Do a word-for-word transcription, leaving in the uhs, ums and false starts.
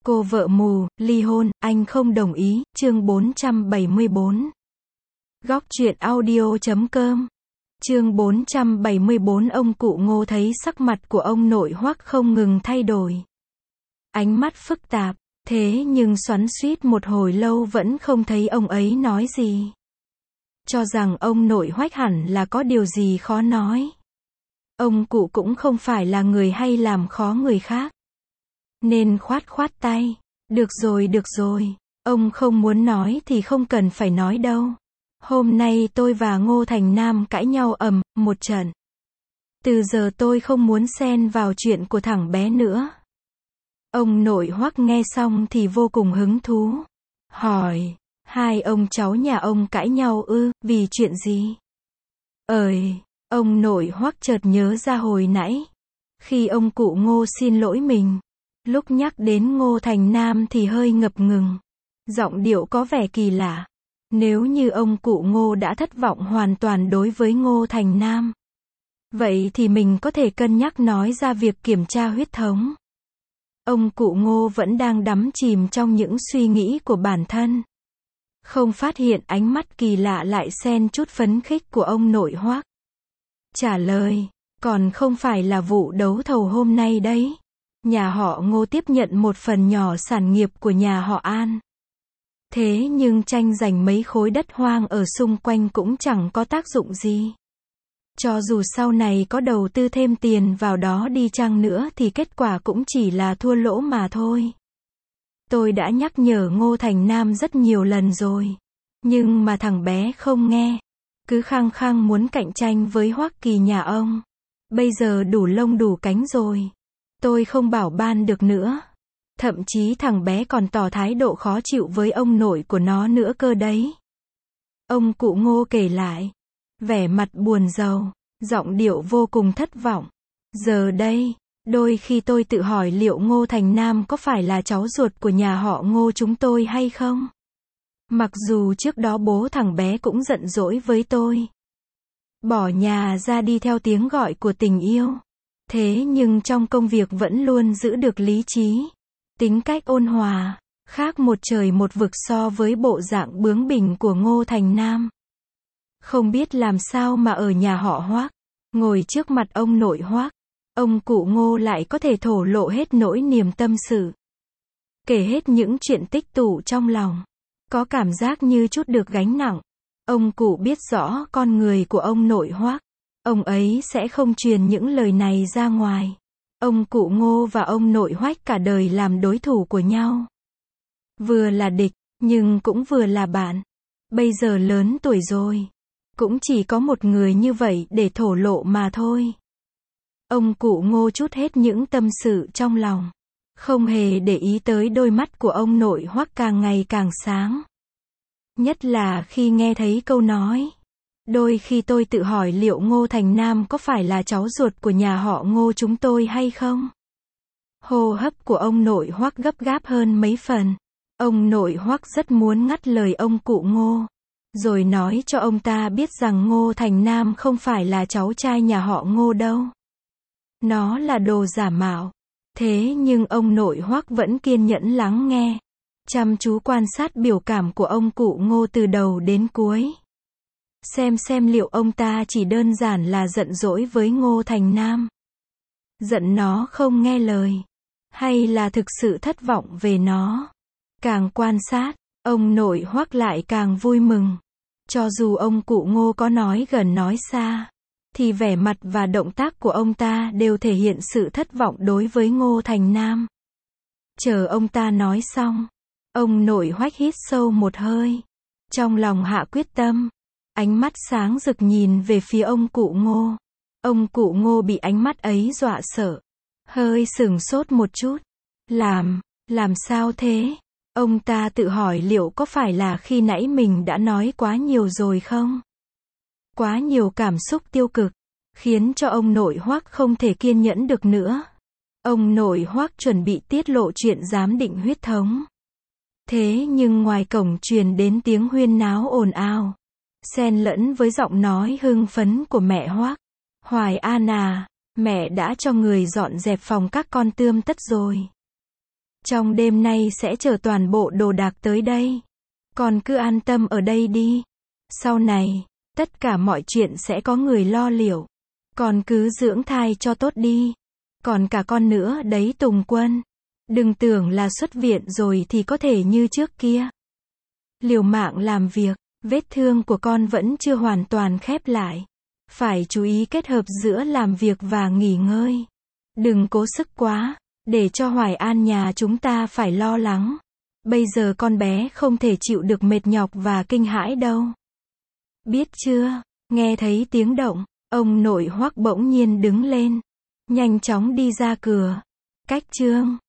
Cô vợ mù, ly hôn, anh không đồng ý, chương bốn trăm bảy mươi bốn. Góc truyện audio chấm com. Chương bốn trăm bảy mươi bốn. Ông cụ Ngô thấy sắc mặt của ông nội Hoắc không ngừng thay đổi. Ánh mắt phức tạp, thế nhưng xoắn xuýt một hồi lâu vẫn không thấy ông ấy nói gì. Cho rằng ông nội Hoắc hẳn là có điều gì khó nói. Ông cụ cũng không phải là người hay làm khó người khác. Nên khoát khoát tay. Được rồi được rồi, ông không muốn nói thì không cần phải nói đâu. Hôm nay tôi và Ngô Thành Nam cãi nhau ầm, một trận. Từ giờ tôi không muốn xen vào chuyện của thằng bé nữa. Ông nội Hoắc nghe xong thì vô cùng hứng thú. Hỏi, hai ông cháu nhà ông cãi nhau ư, vì chuyện gì? Ơi, ông nội Hoắc chợt nhớ ra hồi nãy. Khi ông cụ Ngô xin lỗi mình. Lúc nhắc đến Ngô Thành Nam thì hơi ngập ngừng. Giọng điệu có vẻ kỳ lạ. Nếu như ông cụ Ngô đã thất vọng hoàn toàn đối với Ngô Thành Nam. Vậy thì mình có thể cân nhắc nói ra việc kiểm tra huyết thống. Ông cụ Ngô vẫn đang đắm chìm trong những suy nghĩ của bản thân. Không phát hiện ánh mắt kỳ lạ lại xen chút phấn khích của ông nội Hoắc. Trả lời, còn không phải là vụ đấu thầu hôm nay đấy. Nhà họ Ngô tiếp nhận một phần nhỏ sản nghiệp của nhà họ An. Thế nhưng tranh giành mấy khối đất hoang ở xung quanh cũng chẳng có tác dụng gì. Cho dù sau này có đầu tư thêm tiền vào đó đi chăng nữa thì kết quả cũng chỉ là thua lỗ mà thôi. Tôi đã nhắc nhở Ngô Thành Nam rất nhiều lần rồi. Nhưng mà thằng bé không nghe. Cứ khăng khăng muốn cạnh tranh với Hoắc Kỳ nhà ông. Bây giờ đủ lông đủ cánh rồi. Tôi không bảo ban được nữa. Thậm chí thằng bé còn tỏ thái độ khó chịu với ông nội của nó nữa cơ đấy. Ông cụ Ngô kể lại. Vẻ mặt buồn rầu, giọng điệu vô cùng thất vọng. Giờ đây, đôi khi tôi tự hỏi liệu Ngô Thành Nam có phải là cháu ruột của nhà họ Ngô chúng tôi hay không? Mặc dù trước đó bố thằng bé cũng giận dỗi với tôi. Bỏ nhà ra đi theo tiếng gọi của tình yêu. Thế nhưng trong công việc vẫn luôn giữ được lý trí. Tính cách ôn hòa, khác một trời một vực so với bộ dạng bướng bỉnh của Ngô Thành Nam. Không biết làm sao mà ở nhà họ Hoắc, ngồi trước mặt ông nội Hoắc, ông cụ Ngô lại có thể thổ lộ hết nỗi niềm tâm sự. Kể hết những chuyện tích tụ trong lòng. Có cảm giác như chút được gánh nặng. Ông cụ biết rõ con người của ông nội Hoắc. Ông ấy sẽ không truyền những lời này ra ngoài. Ông cụ Ngô và ông nội Hoắc cả đời làm đối thủ của nhau. Vừa là địch, nhưng cũng vừa là bạn. Bây giờ lớn tuổi rồi. Cũng chỉ có một người như vậy để thổ lộ mà thôi. Ông cụ Ngô trút hết những tâm sự trong lòng. Không hề để ý tới đôi mắt của ông nội Hoắc càng ngày càng sáng. Nhất là khi nghe thấy câu nói. Đôi khi tôi tự hỏi liệu Ngô Thành Nam có phải là cháu ruột của nhà họ Ngô chúng tôi hay không? Hô hấp của ông nội Hoắc gấp gáp hơn mấy phần. Ông nội Hoắc rất muốn ngắt lời ông cụ Ngô. Rồi nói cho ông ta biết rằng Ngô Thành Nam không phải là cháu trai nhà họ Ngô đâu. Nó là đồ giả mạo. Thế nhưng ông nội Hoắc vẫn kiên nhẫn lắng nghe. Chăm chú quan sát biểu cảm của ông cụ Ngô từ đầu đến cuối. Xem xem liệu ông ta chỉ đơn giản là giận dỗi với Ngô Thành Nam. Giận nó không nghe lời. Hay là thực sự thất vọng về nó. Càng quan sát, ông nội Hoắc lại càng vui mừng. Cho dù ông cụ Ngô có nói gần nói xa. Thì vẻ mặt và động tác của ông ta đều thể hiện sự thất vọng đối với Ngô Thành Nam. Chờ ông ta nói xong. Ông nội Hoắc hít sâu một hơi. Trong lòng hạ quyết tâm. Ánh mắt sáng rực nhìn về phía ông cụ Ngô. Ông cụ Ngô bị ánh mắt ấy dọa sợ. Hơi sửng sốt một chút. Làm, làm sao thế? Ông ta tự hỏi liệu có phải là khi nãy mình đã nói quá nhiều rồi không? Quá nhiều cảm xúc tiêu cực. Khiến cho ông nội Hoắc không thể kiên nhẫn được nữa. Ông nội Hoắc chuẩn bị tiết lộ chuyện giám định huyết thống. Thế nhưng ngoài cổng truyền đến tiếng huyên náo ồn ào. Xen lẫn với giọng nói hưng phấn của mẹ Hoắc. Hoài An à, mẹ đã cho người dọn dẹp phòng các con tươm tất rồi. Trong đêm nay sẽ chở toàn bộ đồ đạc tới đây. Con cứ an tâm ở đây đi. Sau này, tất cả mọi chuyện sẽ có người lo liệu. Con cứ dưỡng thai cho tốt đi. Còn cả con nữa đấy Tùng Quân. Đừng tưởng là xuất viện rồi thì có thể như trước kia. Liều mạng làm việc, vết thương của con vẫn chưa hoàn toàn khép lại. Phải chú ý kết hợp giữa làm việc và nghỉ ngơi. Đừng cố sức quá, để cho Hoài An nhà chúng ta phải lo lắng. Bây giờ con bé không thể chịu được mệt nhọc và kinh hãi đâu. Biết chưa? Nghe thấy tiếng động, ông nội Hoắc bỗng nhiên đứng lên. Nhanh chóng đi ra cửa. Cách Trương.